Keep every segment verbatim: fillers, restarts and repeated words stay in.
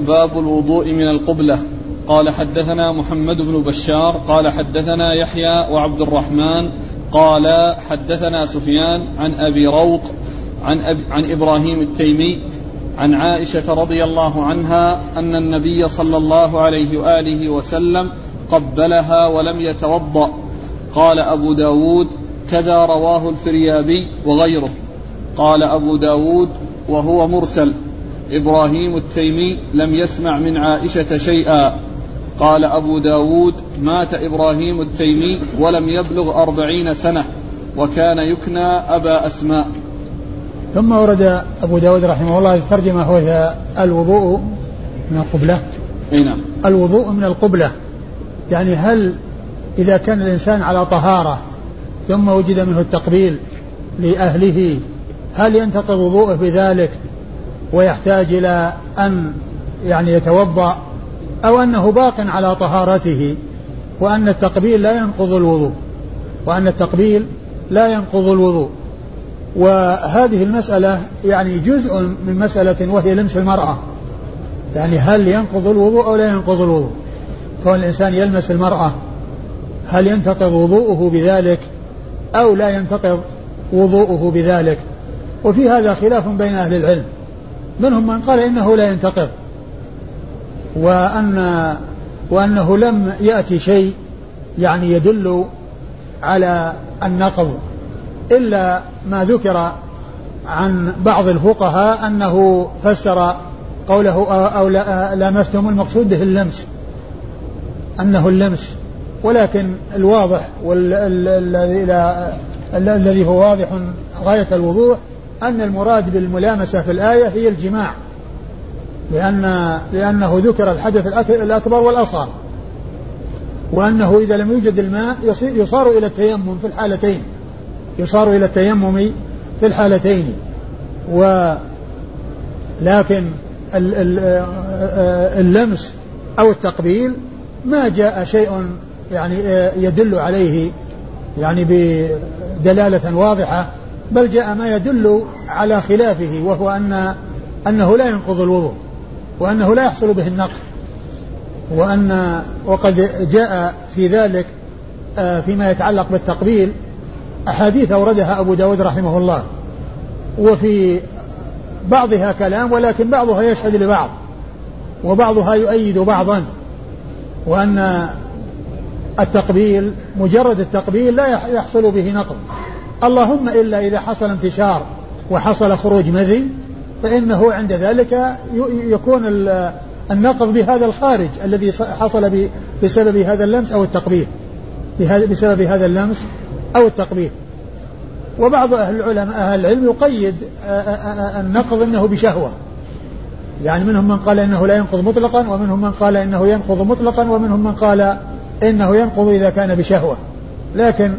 باب الوضوء من القبلة. قال حدثنا محمد بن بشار قال حدثنا يحيى وعبد الرحمن قال حدثنا سفيان عن أبي روق عن, أب عن إبراهيم التيمي عن عائشة رضي الله عنها أن النبي صلى الله عليه وآله وسلم قبلها ولم يتوضأ. قال أبو داود كذا رواه الفريابي وغيره. قال أبو داود وهو مرسل. إبراهيم التيمي لم يسمع من عائشة شيئا. قال أبو داود مات إبراهيم التيمي ولم يبلغ أربعين سنة وكان يكنى أبا أسماء. ثم ورد أبو داود رحمه الله الترجمة هو الوضوء من القبلة. نعم. الوضوء من القبلة يعني هل إذا كان الإنسان على طهارة ثم وجد منه التقبيل لأهله هل ينتقض وضوءه بذلك ويحتاج إلى أن يعني يتوضأ أو أنه باق على طهارته وأن التقبيل لا ينقض الوضوء وأن التقبيل لا ينقض الوضوء. وهذه المسألة يعني جزء من مسألة وهي لمس المرأة، يعني هل ينقض الوضوء أو لا ينقض الوضوء. كون الإنسان يلمس المرأة هل ينتقض وضوءه بذلك أو لا ينتقض وضوءه بذلك. وفي هذا خلاف بين أهل العلم، منهم من قال إنه لا ينتقض وأن وأنه لم يأتي شيء يعني يدل على النقض إلا ما ذكر عن بعض الفقهاء أنه فسر قوله أو لامستم المقصود به اللمس، أنه اللمس. ولكن الواضح والذي هو واضح غاية الوضوح أن المراد بالملامسة في الآية هي الجماع، لأن لأنه ذكر الحدث الأكبر والأصغر، وأنه إذا لم يوجد الماء يصار إلى التيمم في الحالتين يصار إلى التيمم في الحالتين. ولكن اللمس أو التقبيل ما جاء شيء يعني يدل عليه يعني بدلالة واضحة، بل جاء ما يدل على خلافه، وهو أن أنه لا ينقض الوضوء وأنه لا يحصل به النقض، وأن وقد جاء في ذلك فيما يتعلق بالتقبيل أحاديث أوردها أبو داود رحمه الله، وفي بعضها كلام ولكن بعضها يشهد لبعض وبعضها يؤيد بعضا، وأن التقبيل مجرد التقبيل لا يحصل به نقض، اللهم إلا إذا حصل انتشار وحصل خروج مذي فإنه عند ذلك يكون النقض بهذا الخارج الذي حصل بسبب هذا اللمس أو التقبيل بسبب هذا اللمس أو التقبيل. وبعض أهل العلماء أهل العلم يقيد النقض أنه بشهوة، يعني منهم من قال إنه لا ينقض مطلقا، ومنهم من قال إنه ينقض مطلقا، ومنهم من قال إنه ينقض إذا كان بشهوة. لكن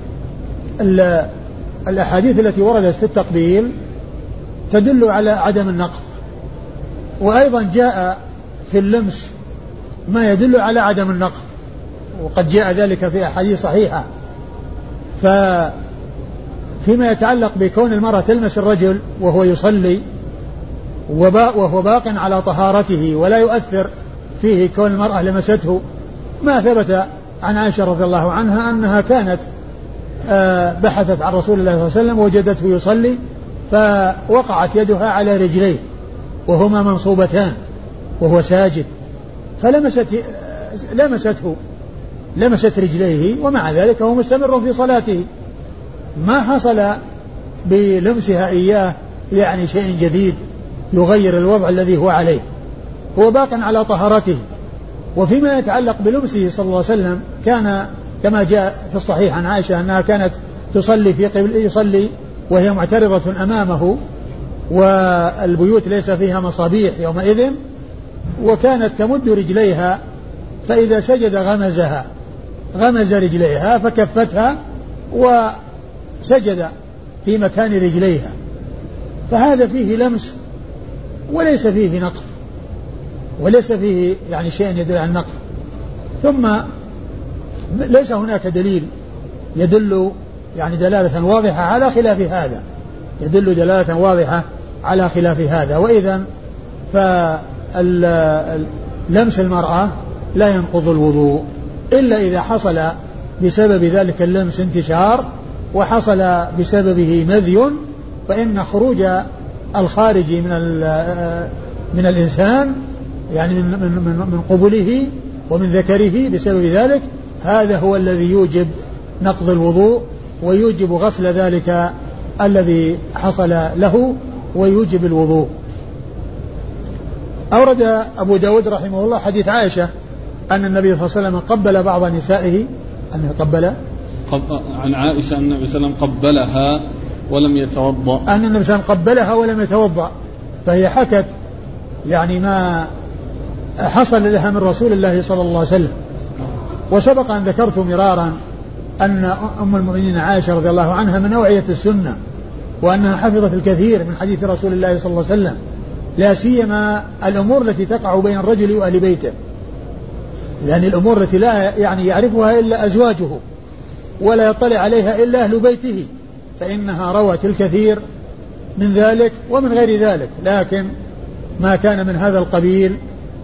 الأحاديث التي وردت في التقبيل تدل على عدم النقض، وأيضا جاء في اللمس ما يدل على عدم النقض، وقد جاء ذلك في أحاديث صحيحة. ففيما يتعلق بكون المرأة تلمس الرجل وهو يصلي وهو باق على طهارته ولا يؤثر فيه كون المرأة لمسته، ما ثبت عن عائشة رضي الله عنها أنها كانت بحثت عن رسول الله صلى الله عليه وسلم وجدته يصلي فوقعت يدها على رجليه وهما منصوبتان وهو ساجد، فلمست لمسته لمست رجليه، ومع ذلك هو مستمر في صلاته، ما حصل بلمسها إياه يعني شيء جديد يغير الوضع الذي هو عليه، هو باق على طهارته. وفيما يتعلق بلمسه صلى الله عليه وسلم كان كما جاء في الصحيح عن عائشة أنها كانت تصلي في قبل يصلي وهي معترضة أمامه، والبيوت ليس فيها مصابيح يومئذ، وكانت تمد رجليها فإذا سجد غمزها غمز رجليها فكفتها وسجد في مكان رجليها، فهذا فيه لمس وليس فيه نقض وليس فيه يعني شيء يدل على النقض. ثم ليس هناك دليل يدل يعني دلالة واضحة على خلاف هذا، يدل دلالة واضحة على خلاف هذا. وإذا لمس المرأة لا ينقض الوضوء إلا إذا حصل بسبب ذلك اللمس انتشار وحصل بسببه مذي، فإن خروج الخارج من من الإنسان يعني من من من قبله ومن ذكره بسبب ذلك، هذا هو الذي يوجب نقض الوضوء ويوجب غسل ذلك الذي حصل له ويوجب الوضوء. أورد أبو داود رحمه الله حديث عائشة أن النبي صلى الله عليه وسلم قبل بعض نسائه، أنه قبل عن عائشة أن النبي صلى الله عليه وسلم قبلها ولم يتوضأ، أن النبي صلى الله عليه وسلم قبلها ولم يتوضأ، فهي حكت يعني ما حصل لها من رسول الله صلى الله عليه وسلم. وسبق أن ذكرت مرارا أن أم المؤمنين عائشة رضي الله عنها من أوعية السنة، وأنها حفظت الكثير من حديث رسول الله صلى الله عليه وسلم، لا سيما الأمور التي تقع بين الرجل وأهل بيته، يعني الأمور التي لا يعني يعرفها إلا أزواجه ولا يطلع عليها إلا أهل بيته، فإنها روت الكثير من ذلك ومن غير ذلك، لكن ما كان من هذا القبيل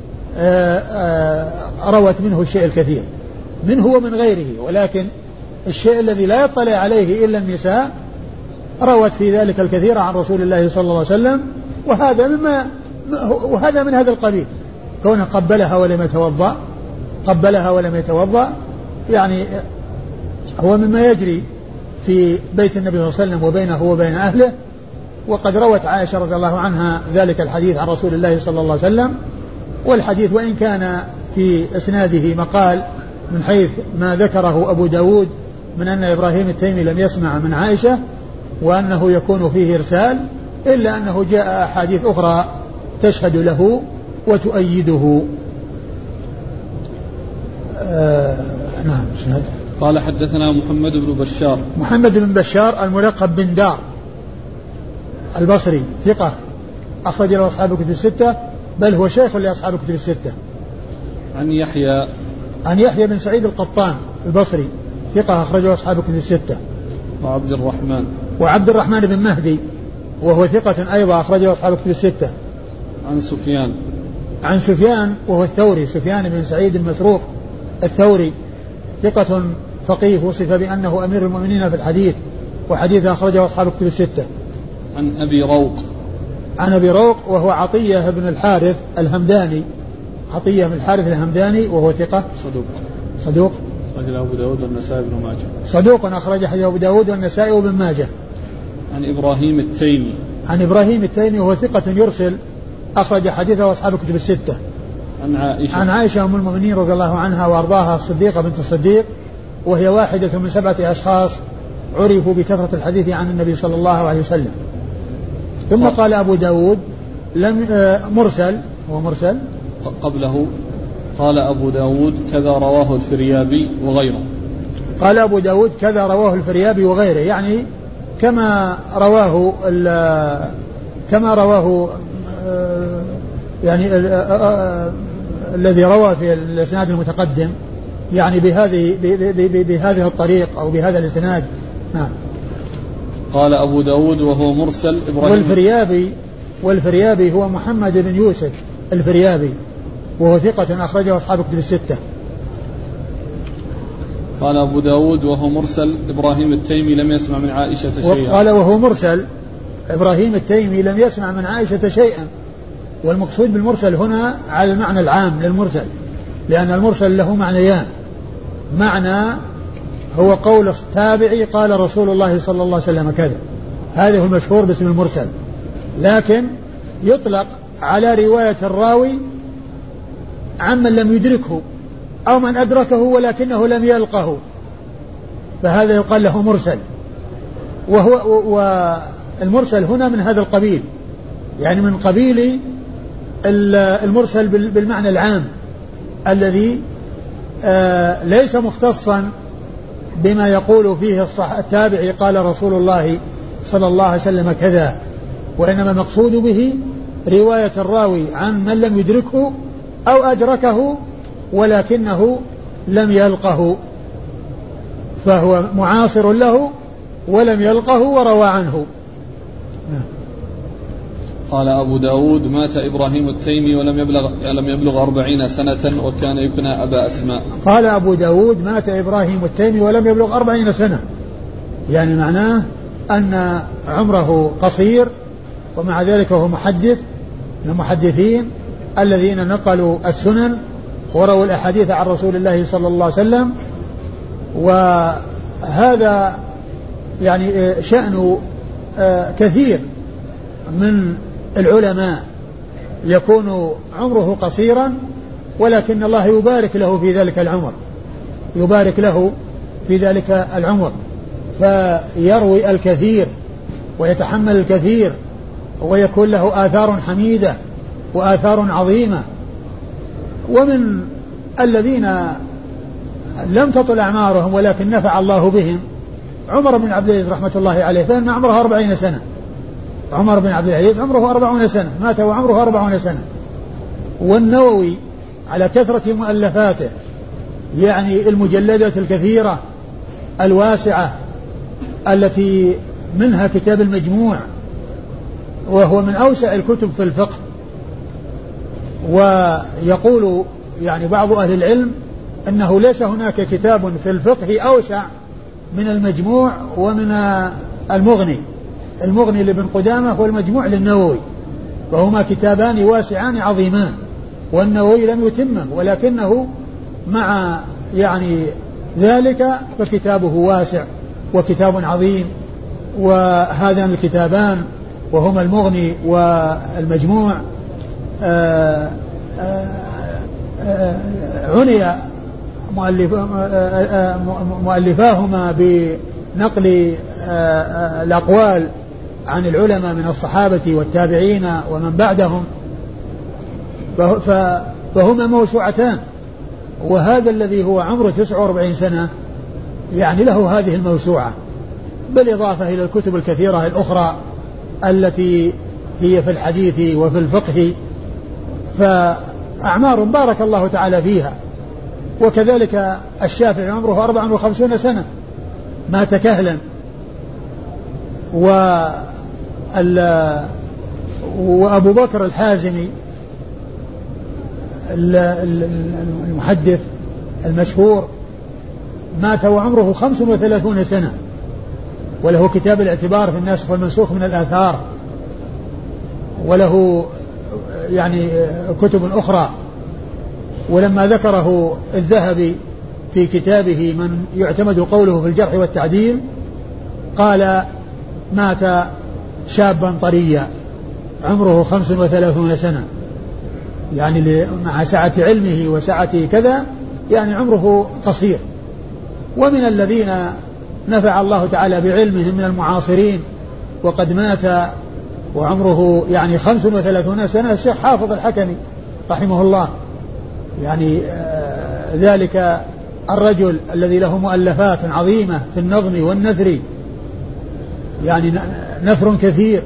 روت منه الشيء الكثير منه ومن غيره، ولكن الشيء الذي لا يطلع عليه إلا النساء روت في ذلك الكثير عن رسول الله صلى الله عليه وسلم، وهذا مما وهذا من هذا القبيل، كونه قبلها ولم يتوضأ قبلها ولم يتوضأ يعني هو مما يجري في بيت النبي صلى الله عليه وسلم وبينه وبين أهله. وقد روت عائشة رضي الله عنها ذلك الحديث عن رسول الله صلى الله عليه وسلم، والحديث وإن كان في إسناده مقال من حيث ما ذكره أبو داود من أن إبراهيم التيمي لم يسمع من عائشة وأنه يكون فيه إرسال، إلا أنه جاء أحاديث أخرى تشهد له وتؤيده. آه نعم. قال حدثنا محمد بن بشار محمد بن بشار الملقب بن دار البصري ثقة أخرج له أصحاب الكتب الستة، بل هو شيخ لأصحاب الكتب الستة. عن يحيى عن يحيى بن سعيد القطان البصري ثقة أخرجه أصحاب الكتب الستة. وعبد الرحمن وعبد الرحمن بن مهدي وهو ثقة أيضا أخرجه أصحاب الكتب الستة. عن سفيان عن سفيان وهو الثوري سفيان بن سعيد المسروق الثوري ثقة فقيه وصف بأنه أمير المؤمنين في الحديث، وحديثه أخرجه أصحاب الكتب الستة. عن أبي روق عن أبي روق وهو عطية بن الحارث الهمداني عطية بن الحارث الهمداني وهو ثقة صدوق صدوق أخرجه أبو داود والنسائي بن ماجه صدوق أخرج حديث أبو داود والنسائي وابن ماجه. عن إبراهيم التيمي عن إبراهيم التيمي وهو ثقة يرسل أخرج حديثه أصحاب الكتب الستة. عن عائشة عن عائشة أم المؤمنين رضي الله عنها وأرضاها الصديقة بنت الصديق، وهي واحدة من سبعة أشخاص عرفوا بكثرة الحديث عن النبي صلى الله عليه وسلم. ثم قال أبو داود لم مرسل هو مرسل قبله قال أبو داود كذا رواه الفريابي وغيره. قال أبو داود كذا رواه الفريابي وغيره، يعني كما رواه كما رواه يعني الذي روى في الإسناد المتقدم، يعني بهذه بهذه الطريق أو بهذا الإسناد. نعم. قال أبو داود وهو مرسل إبراهيم والفريابي والفريابي هو محمد بن يوسف الفريابي وهو ثقة أخرجه أصحاب الكتب الستة. قال أبو داود وهو مرسل إبراهيم التيمي لم يسمع من عائشة شيئا. قال وهو مرسل إبراهيم التيمي لم يسمع من عائشة شيئا، والمقصود بالمرسل هنا على المعنى العام للمرسل، لأن المرسل له معنيان، معنى هو قول التابعي قال رسول الله صلى الله عليه وسلم كذا، هذا هو المشهور باسم المرسل، لكن يطلق على رواية الراوي عمن لم يدركه أو من أدركه ولكنه لم يلقه، فهذا يقال له مرسل. وهو والمرسل هنا من هذا القبيل، يعني من قبيل المرسل بالمعنى العام الذي ليس مختصا بما يقول فيه التابعي قال رسول الله صلى الله عليه وسلم كذا، وإنما المقصود به رواية الراوي عن من لم يدركه أو أدركه ولكنه لم يلقه، فهو معاصر له ولم يلقه وروى عنه. قال أبو داود مات إبراهيم التيمي ولم يبلغ, لم يبلغ أربعين سنة وكان يكنى أبا أسماء. قال أبو داود مات إبراهيم التيمي ولم يبلغ أربعين سنة، يعني معناه أن عمره قصير، ومع ذلك هو محدث من المحدثين الذين نقلوا السنن ورووا الأحاديث عن رسول الله صلى الله عليه وسلم. وهذا يعني شأن كثير من العلماء يكون عمره قصيرا ولكن الله يبارك له في ذلك العمر، يبارك له في ذلك العمر فيروي الكثير ويتحمل الكثير ويكون له آثار حميدة وآثار عظيمة. ومن الذين لم تطل أعمارهم ولكن نفع الله بهم عمر بن عبد العزيز رحمة الله عليه، فإن عمره أربعين سنة. عمر بن عبد العزيز عمره أربعون سنة، مات وعمره أربعون سنة. والنووي على كثرة مؤلفاته، يعني المجلدات الكثيرة الواسعة التي منها كتاب المجموع وهو من أوسع الكتب في الفقه. ويقول يعني بعض أهل العلم أنه ليس هناك كتاب في الفقه أوسع من المجموع ومن المغني. المغني لابن قدامة والمجموع للنووي، وهما كتابان واسعان عظيمان، والنووي لم يتمه ولكنه مع يعني ذلك فكتابه واسع وكتاب عظيم. وهذان الكتابان وهما المغني والمجموع آآ آآ عني مؤلف مؤلفاهما بنقل الأقوال عن العلماء من الصحابة والتابعين ومن بعدهم، فهما موسوعتان. وهذا الذي هو عمره تسعة وأربعين سنة يعني له هذه الموسوعة، بالإضافة إلى الكتب الكثيرة الأخرى التي هي في الحديث وفي الفقه، فأعمار بارك الله تعالى فيها. وكذلك الشافعي عمره أربع وخمسون سنة، مات كهلا. وأبو بكر الحازمي المحدث المشهور مات وعمره خمس وثلاثون سنة، وله كتاب الاعتبار في الناسخ والمنسوخ من الآثار، وله يعني كتب أخرى. ولما ذكره الذهبي في كتابه من يعتمد قوله في الجرح والتعديل قال مات شابا طريا عمره خمس وثلاثون سنة، يعني مع سعة علمه وسعة كذا يعني عمره قصير. ومن الذين نفع الله تعالى بعلمهم من المعاصرين وقد مات وعمره يعني خمس وثلاثون سنة الشيخ حافظ الحكمي رحمه الله، يعني آه ذلك الرجل الذي له مؤلفات عظيمة في النظم والنثر، يعني نثر كثير،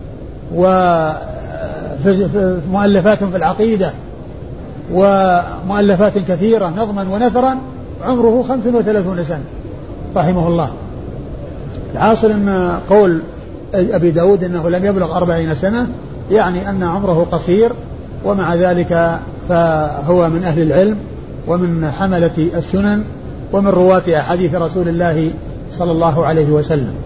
ومؤلفات في العقيدة ومؤلفات كثيرة نظما ونثرا، عمره خمس وثلاثون سنة رحمه الله. الحاصل أن قول أبي داود أنه لم يبلغ أربعين سنة يعني أن عمره قصير، ومع ذلك فهو من أهل العلم ومن حملة السنن ومن رواة أحاديث رسول الله صلى الله عليه وسلم.